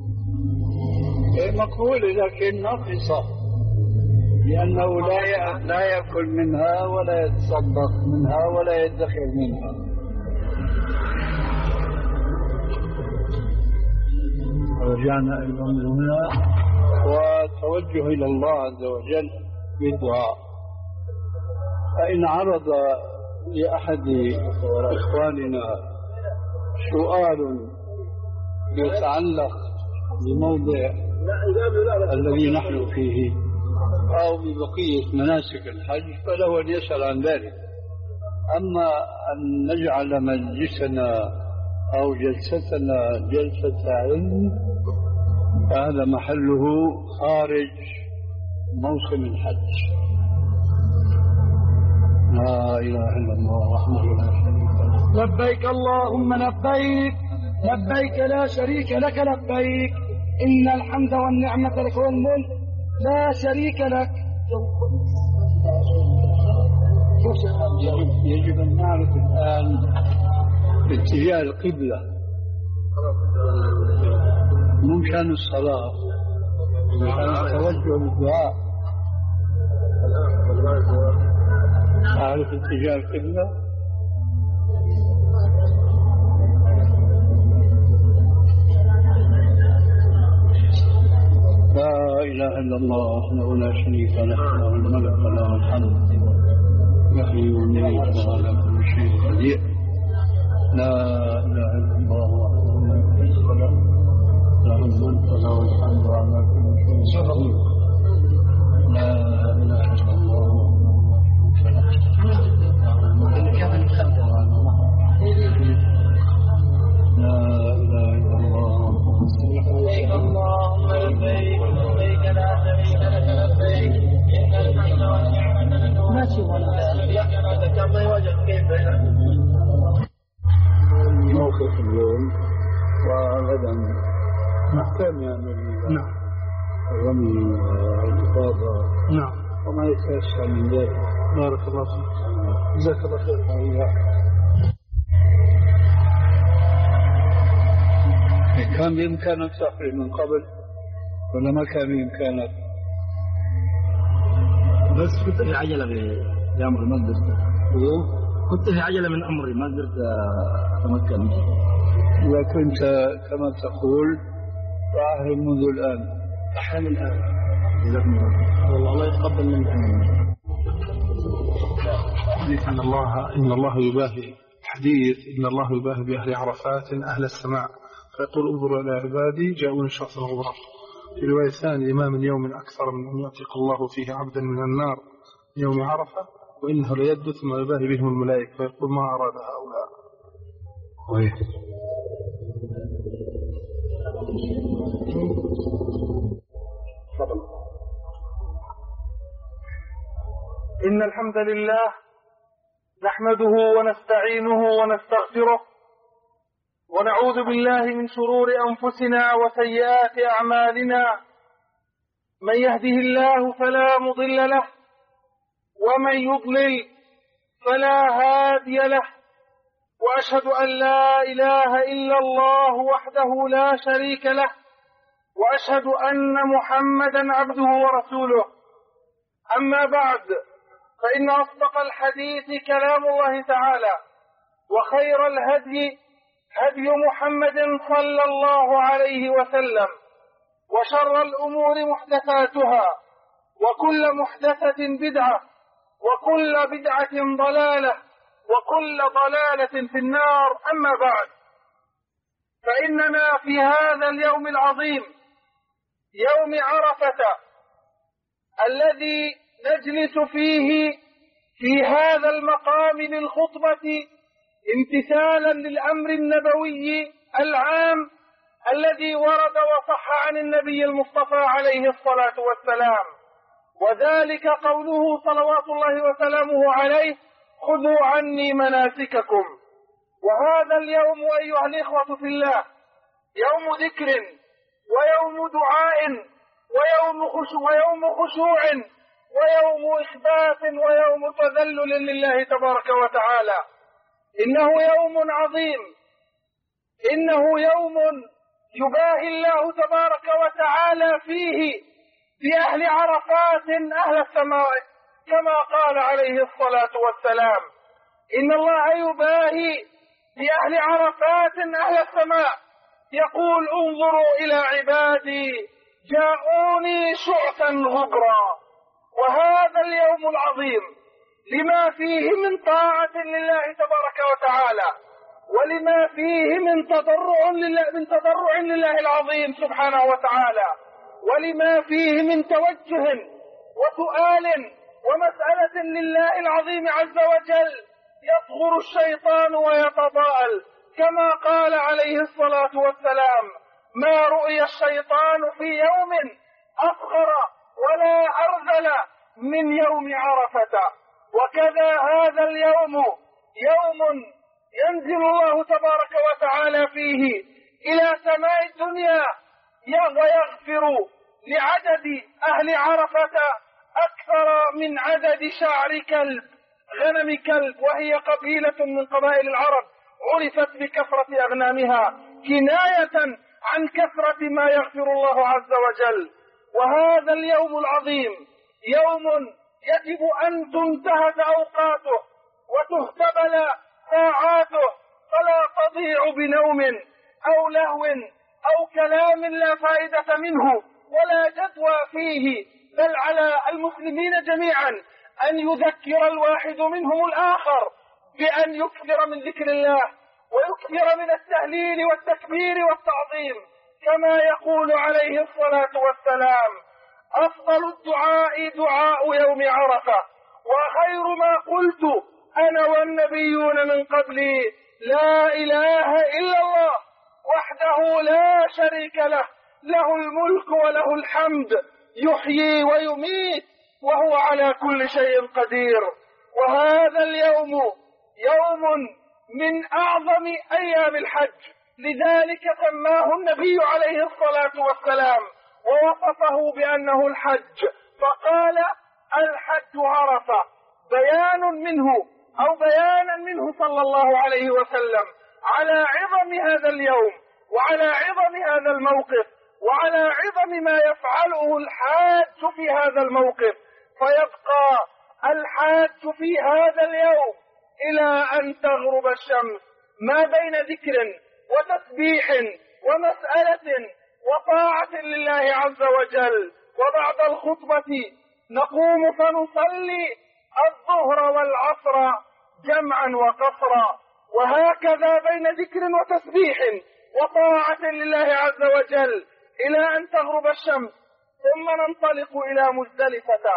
مقبولة لكن ناقصة لأنه لا لا يأكل منها ولا يتصدق منها ولا يدخر منها. رجعنا أيضا هنا وتوجه إلى الله عز وجل بالدعاء. فإن عرض لأحد إخواننا سؤال يتعلق بموضع الذي نحن فيه أو ببقية مناسك الحج فله أن يسأل عن ذلك. أما أن نجعل مجلسنا أو جلستنا جلسة علم فهذا محله خارج موسم الحج. لا إله إلا الله وحده لا شريك له. لبيك اللهم لبيك لبيك لا شريك لك لبيك إن الحمد والنعمة لك والملك لا شريك لك. يجب أن نعرف الآن اتجاه القبلة مو مشان الصلاة مشان التوجه للدعاء. أعرف اتجاه القبلة. لا إله إلا الله وحده لا شريك له له الملك وله الحمد يحيي ويميت وعلى كل شيء قدير. لا اله الا الله وحده لا شريك له له الملك وله الحمد وعلى كل شيء قدير. لا اله الا الله لا اله الا الله لبيك اللهم لبيك لبيك لا شريك لك لبيك إن الحمد والنعمة لك والملك الله وجهك كيف موقف اليوم وغدا محكم يا نبي. نعم. الرمي والإفاضة. نعم. وما يتأشى من ذلك. بارك الله فيك. جزاك الله خير. كان بإمكانك تفرق من قبل ولا ما كان بإمكانك؟ بس كنت في عجلة بأمري ما قدرت. كنت في عجلة من أمري ما قدرت أتمكن. إذا كنت كما تقول فأحرم منذ الآن. أحرم الآن. جزاكم الله. والله الله يتقبل منك. إن الله إن الله يباهي حديث إن الله يباهي بأهل عرفات أهل السماء فيقول انظروا إلى عبادي جاءوني شخص غبرا. في رواية ثانية ما من يوم أكثر من أن يعتق الله فيه عبدا من النار يوم عرفة وإنه ليد ثم يباهي بهم الملائكة فيقول ما أراد هؤلاء. ويه. إن الحمد لله نحمده ونستعينه ونستغفره ونعوذ بالله من شرور أنفسنا وسيئات أعمالنا. من يهده الله فلا مضل له ومن يضلل فلا هادي له وأشهد أن لا إله إلا الله وحده لا شريك له وأشهد أن محمدا عبده ورسوله. أما بعد فإن أصدق الحديث كلام الله تعالى وخير الهدي هدي محمد صلى الله عليه وسلم وشر الأمور محدثاتها وكل محدثة بدعة وكل بدعة ضلالة وكل ضلالة في النار. أما بعد فإننا في هذا اليوم العظيم يوم عرفة الذي نجلس فيه في هذا المقام للخطبة امتثالا للأمر النبوي العام الذي ورد وصح عن النبي المصطفى عليه الصلاة والسلام، وذلك قوله صلوات الله وسلامه عليه خذوا عني مناسككم. وهذا اليوم أيها الإخوة في الله يوم ذكر ويوم دعاء ويوم خشوع, ويوم خشوع ويوم إخبات ويوم تذلل لله تبارك وتعالى. إنه يوم عظيم، إنه يوم يباهي الله تبارك وتعالى فيه بأهل عرفات أهل السماء كما قال عليه الصلاة والسلام إن الله يباهي بأهل عرفات أهل السماء يقول انظروا إلى عبادي جاءوني شعثا غبرا. وهذا اليوم العظيم لما فيه من طاعة لله تبارك وتعالى ولما فيه من تضرع لله, من تضرع لله العظيم سبحانه وتعالى ولما فيه من توجه وسؤال ومسألة لله العظيم عز وجل يصغر الشيطان ويتضاءل كما قال عليه الصلاة والسلام ما رؤي الشيطان في يوم أصغر ولا أرذل من يوم عرفة. وكذا هذا اليوم يوم ينزل الله تبارك وتعالى فيه إلى سماء الدنيا ويغفر لعدد أهل عرفة أكثر من عدد شعر كلب غنم كلب، وهي قبيلة من قبائل العرب عرفت بكثرة أغنامها كناية عن كثرة ما يغفر الله عز وجل. وهذا اليوم العظيم يوم يجب أن تنتهز أوقاته وتهتبل ساعاته فلا تضيع بنوم أو لهو أو كلام لا فائدة منه ولا جدوى فيه، بل على المسلمين جميعا أن يذكر الواحد منهم الآخر بأن يكثر من ذكر الله ويكثر من التهليل والتكبير والتعظيم، كما يقول عليه الصلاة والسلام: أفضل الدعاء دعاء يوم عرفة، وخير ما قلت أنا والنبيون من قبلي لا إله إلا الله وحده لا شريك له، له الملك وله الحمد، يحيي ويميت وهو على كل شيء قدير. وهذا اليوم يوم من أعظم أيام الحج، لذلك سماه النبي عليه الصلاة والسلام ووصفه بأنه الحج، فقال: الحج عرفة، بيان منه أو بيانا منه صلى الله عليه وسلم على عظم هذا اليوم وعلى عظم هذا الموقف وعلى عظم ما يفعله الحاج في هذا الموقف. فيبقى الحاج في هذا اليوم إلى أن تغرب الشمس ما بين ذكر وتسبيح ومسألة وطاعة لله عز وجل، وبعد الخطبة نقوم فنصلي الظهر والعصر جمعا وقصرا، وهكذا بين ذكر وتسبيح وطاعة لله عز وجل إلى أن تغرب الشمس، ثم ننطلق إلى مزدلفة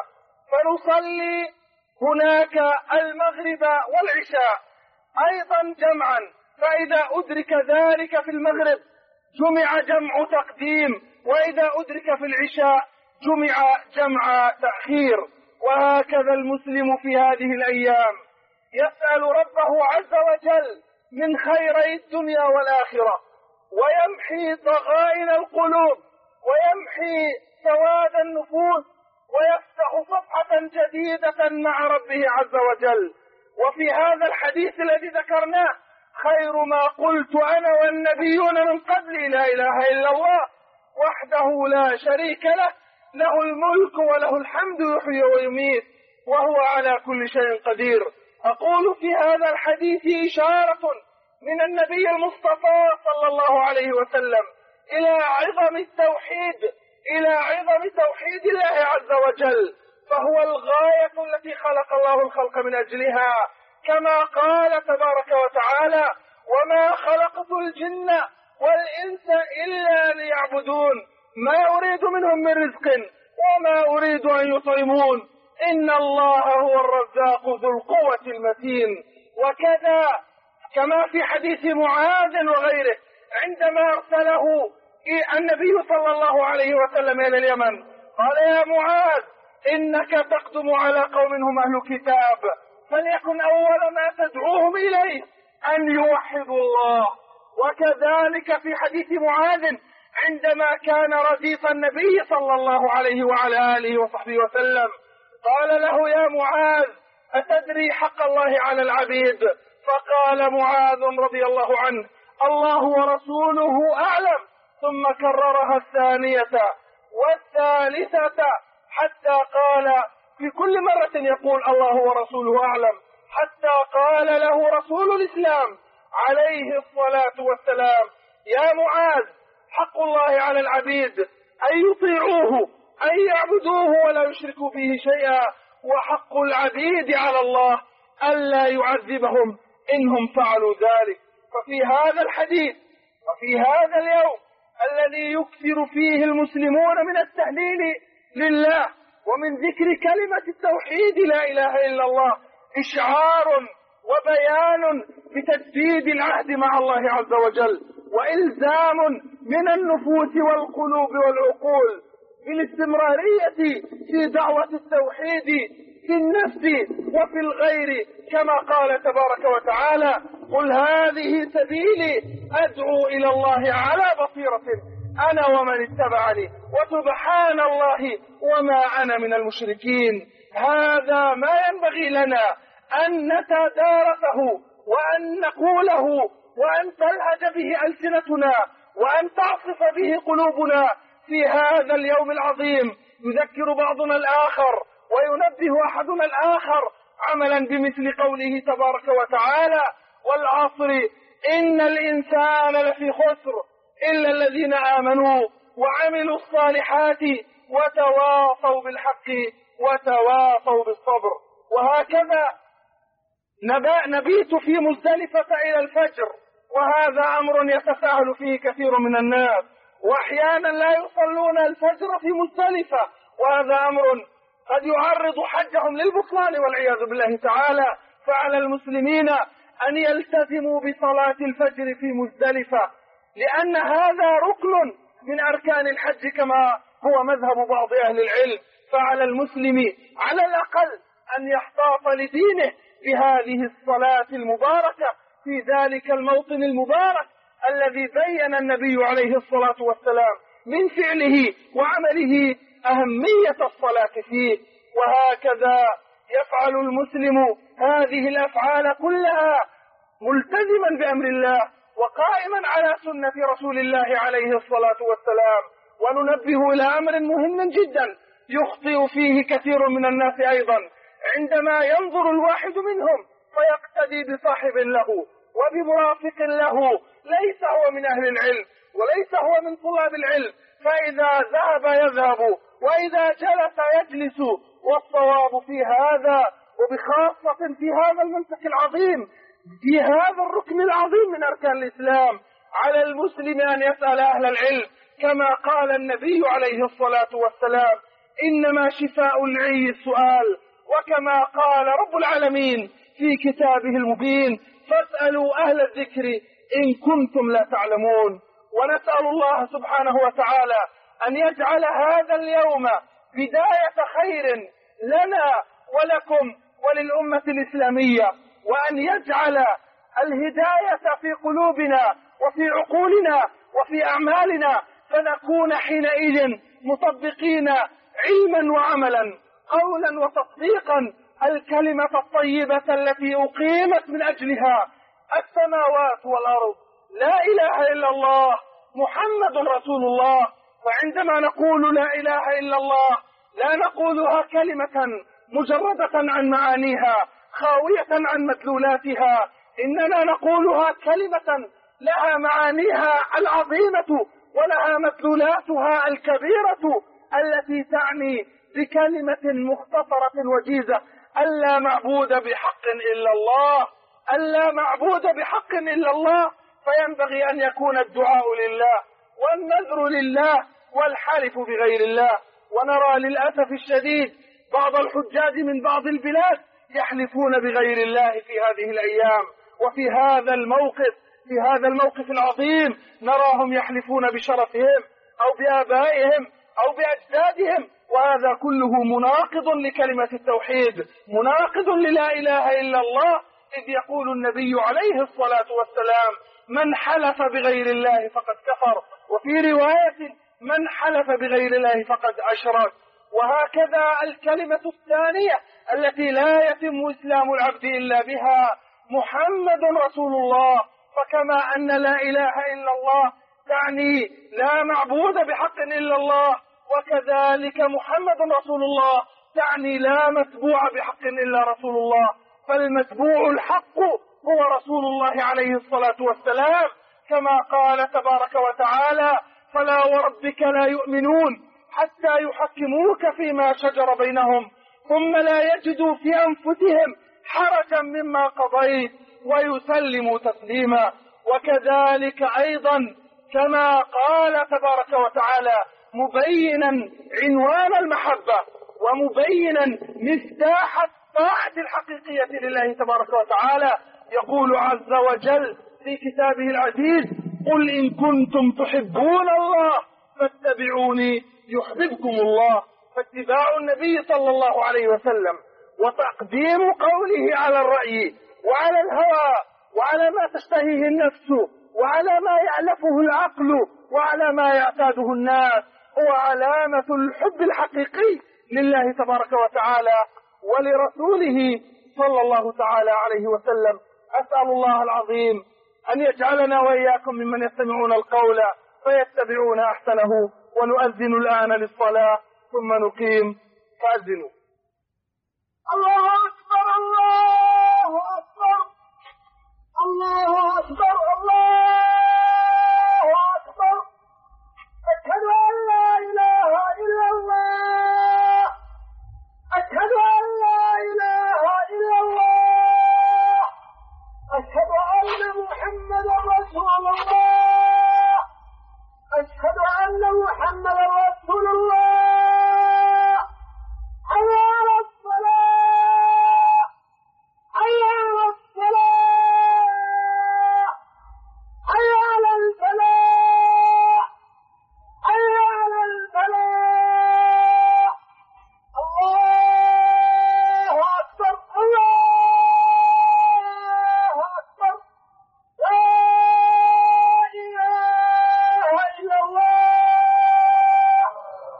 فنصلي هناك المغرب والعشاء أيضا جمعا، فإذا أدرك ذلك في المغرب جمع جمع تقديم، وإذا أدرك في العشاء جمع جمع تأخير. وهكذا المسلم في هذه الأيام يسأل ربه عز وجل من خيري الدنيا والآخرة، ويمحي ضغائن القلوب ويمحي سواد النفوس ويفتح صفحة جديدة مع ربه عز وجل. وفي هذا الحديث الذي ذكرناه: خير ما قلت أنا والنبيون من قبلي لا إله إلا الله وحده لا شريك له، له الملك وله الحمد، يحيي ويميت وهو على كل شيء قدير. أقول في هذا الحديث إشارة من النبي المصطفى صلى الله عليه وسلم إلى عظم التوحيد، إلى عظم توحيد الله عز وجل، فهو الغاية التي خلق الله الخلق من أجلها، كما قال تبارك وتعالى: وما خلقت الجن والإنس إلا ليعبدون ما أريد منهم من رزق وما أريد أن يطعمون إن الله هو الرزاق ذو القوة المتين. وكذا كما في حديث معاذ وغيره عندما أرسله النبي صلى الله عليه وسلم إلى اليمن قال: يا معاذ إنك تقدم على قوم هم أهل كتاب، فليكن أول ما تدعوهم إليه أن يوحدوا الله. وكذلك في حديث معاذ عندما كان رديف النبي صلى الله عليه وعلى آله وصحبه وسلم قال له: يا معاذ أتدري حق الله على العبيد؟ فقال معاذ رضي الله عنه: الله ورسوله أعلم، ثم كررها الثانية والثالثة حتى قال في كل مرة يقول الله ورسوله أعلم، حتى قال له رسول الإسلام عليه الصلاة والسلام: يا معاذ حق الله على العبيد أن يطيعوه أن يعبدوه ولا يشركوا به شيئا، وحق العبيد على الله ألا يعذبهم إنهم فعلوا ذلك. ففي هذا الحديث وفي هذا اليوم الذي يكثر فيه المسلمون من التهليل لله ومن ذكر كلمة التوحيد لا إله إلا الله إشعار وبيان بتجديد العهد مع الله عز وجل، وإلزام من النفوس والقلوب والعقول بالاستمرارية في دعوة التوحيد في النفس وفي الغير، كما قال تبارك وتعالى: قل هذه سبيلي أدعو إلى الله على بصيرة أنا ومن اتبعني وسبحان الله وما أنا من المشركين. هذا ما ينبغي لنا أن نتدارسه وأن نقوله وأن تلهج به ألسنتنا وأن تعصف به قلوبنا في هذا اليوم العظيم. يذكر بعضنا الآخر وينبه أحدنا الآخر عملا بمثل قوله تبارك وتعالى: والعصر إن الإنسان لفي خسر إلا الذين آمنوا وعملوا الصالحات وتواصوا بالحق وتواصوا بالصبر. وهكذا نبيت في مزدلفة إلى الفجر، وهذا أمر يتساهل فيه كثير من الناس، وأحيانا لا يصلون الفجر في مزدلفة، وهذا أمر قد يعرض حجهم للبطلان والعياذ بالله تعالى. فعلى المسلمين أن يلتزموا بصلاة الفجر في مزدلفة، لأن هذا ركن من أركان الحج كما هو مذهب بعض أهل العلم. فعلى المسلم على الأقل أن يحتاط لدينه بهذه الصلاة المباركة في ذلك الموطن المبارك الذي بين النبي عليه الصلاة والسلام من فعله وعمله أهمية الصلاة فيه. وهكذا يفعل المسلم هذه الأفعال كلها ملتزما بأمر الله وقائما على سنة رسول الله عليه الصلاة والسلام. وننبه إلى أمر مهم جدا يخطئ فيه كثير من الناس أيضا، عندما ينظر الواحد منهم فيقتدي بصاحب له وبمرافق له ليس هو من أهل العلم وليس هو من طلاب العلم، فإذا ذهب يذهب وإذا جلس يجلس. والصواب في هذا وبخاصة في هذا المنسك العظيم، في هذا الركن العظيم من أركان الإسلام، على المسلم أن يسأل أهل العلم كما قال النبي عليه الصلاة والسلام: إنما شفاء العي السؤال. وكما قال رب العالمين في كتابه المبين: فاسألوا أهل الذكر إن كنتم لا تعلمون. ونسأل الله سبحانه وتعالى أن يجعل هذا اليوم بداية خير لنا ولكم وللأمة الإسلامية، وأن يجعل الهداية في قلوبنا وفي عقولنا وفي أعمالنا، فنكون حينئذ مطبقين علما وعملا، قولا وتصديقا الكلمة الطيبة التي أقيمت من أجلها السماوات والأرض: لا إله إلا الله محمد رسول الله. فعندما نقول لا إله إلا الله لا نقولها كلمة مجردة عن معانيها خاوية عن مدلولاتها، إننا نقولها كلمة لها معانيها العظيمة ولها مدلولاتها الكبيرة التي تعني بكلمة مختصرة وجيزة: ألا معبود بحق إلا الله، ألا معبود بحق إلا الله. فينبغي أن يكون الدعاء لله والنذر لله والحلف بغير الله. ونرى للأسف الشديد بعض الحجاج من بعض البلاد يحلفون بغير الله في هذه الأيام، وفي هذا الموقف في هذا الموقف العظيم نراهم يحلفون بشرفهم أو بآبائهم أو بأجدادهم، وهذا كله مناقض لكلمة التوحيد، مناقض للا إله إلا الله. إذ يقول النبي عليه الصلاة والسلام: من حلف بغير الله فقد كفر، وفي رواية: من حلف بغير الله فقد أشرك. وهكذا الكلمة الثانية التي لا يتم إسلام العبد إلا بها: محمد رسول الله. فكما أن لا إله إلا الله تعني لا معبود بحق إلا الله، وكذلك محمد رسول الله تعني لا متبوع بحق إلا رسول الله. فالمتبوع الحق هو رسول الله عليه الصلاة والسلام، كما قال تبارك وتعالى: فلا وربك لا يؤمنون حتى يحكموك فيما شجر بينهم ثم لا يجدوا في أنفسهم حرجا مما قضيت ويسلموا تسليما. وكذلك أيضا كما قال تبارك وتعالى مبينا عنوان المحبة ومبينا مفتاح الطاعة الحقيقية لله تبارك وتعالى، يقول عز وجل في كتابه العزيز: قل إن كنتم تحبون الله فاتبعوني يحببكم الله. فاتباع النبي صلى الله عليه وسلم وتقديم قوله على الرأي وعلى الهوى وعلى ما تشتهيه النفس وعلى ما يألفه العقل وعلى ما يعتاده الناس هو علامة الحب الحقيقي لله تبارك وتعالى ولرسوله صلى الله تعالى عليه وسلم. أسأل الله العظيم أن يجعلنا وإياكم ممن يستمعون القول فيتبعون أحسنه. ونؤذن الآن للصلاة ثم نقيم، فأذنوا. الله أكبر الله أكبر الله أكبر الله أكبر. أشهد أن لا إله إلا الله أشهد أن لا إله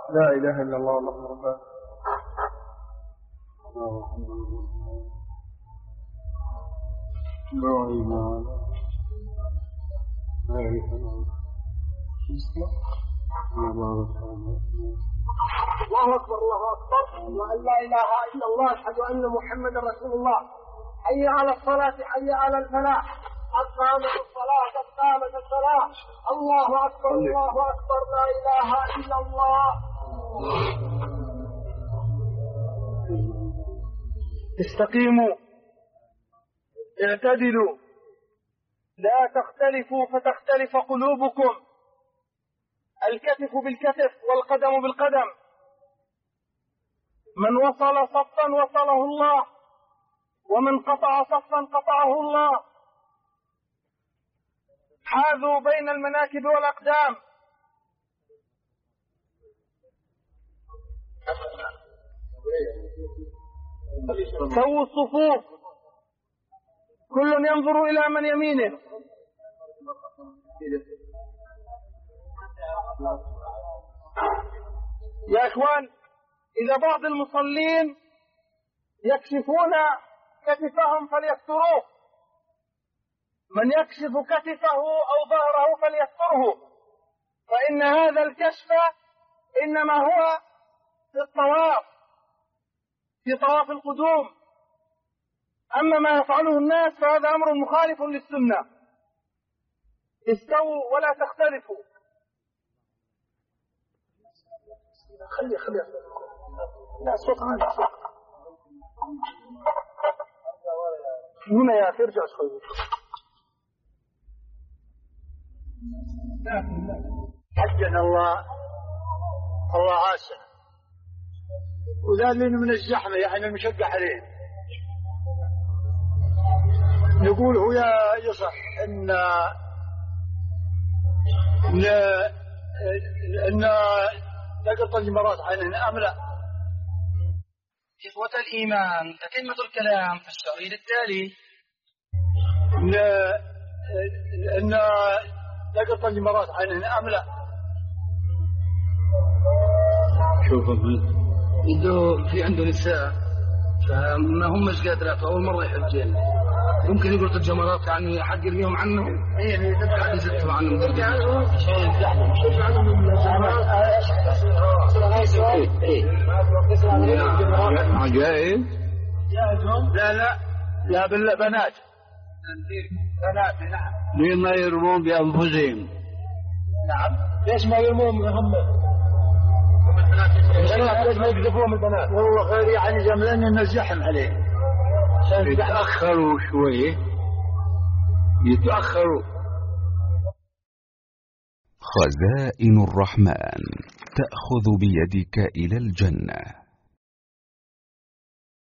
لا إله إلا الله والله ربنا. الله أكبر الله أكبر وأن لا إله إلا الله أشهد أن محمد رسول الله. حي على الصلاة حي على الفلاح قد قامت الصلاة قد قامت الصلاة. الله أكبر الله أكبر لا إله إلا الله. استقيموا اعتدلوا لا تختلفوا فتختلف قلوبكم. الكتف بالكتف والقدم بالقدم. من وصل صفا وصله الله ومن قطع صفا قطعه الله. حاذوا بين المناكب والأقدام. سووا الصفوف كل ينظر إلى من يمينه. يا إخوان إذا بعض المصلين يكشفون كتفهم فليستروه. من يكشف كتفه أو ظهره فليستره، فإن هذا الكشف إنما هو في الطواف في طواف القدوم. أما ما يفعله الناس فهذا أمر مخالف للسنة. استووا ولا تختلفوا. خلي خلي لا صوت عالي صوت هنا يا أخي ارجع شوي. حجنا الله الله عاسى وذلين من الزحمة يعني المشقة عليه. نقول هو يصح ان ان ان تقطع الجمرات عنه ام لا؟ إخوة الإيمان تتمة الكلام في الشريط التالي. ان ان تقطع الجمرات عنه ام لا؟ شوف عنده في عنده نساء فما همش قادرات أول مرة يحجين، ممكن يقول الجمرات يعني حق يرميهم عنهم قاعد يزتوا عنهم جائز. لا لا لا بالبنات بنات نعم. لما يرمون بأنفسهم. نعم. ليش ما يرمون هم؟ ليش ما يقذفوهم البنات؟ والله خير يعني جملنا نزحم عليه. يتأخروا شوي يتأخروا. خزائن الرحمن تأخذ بيدك إلى الجنة.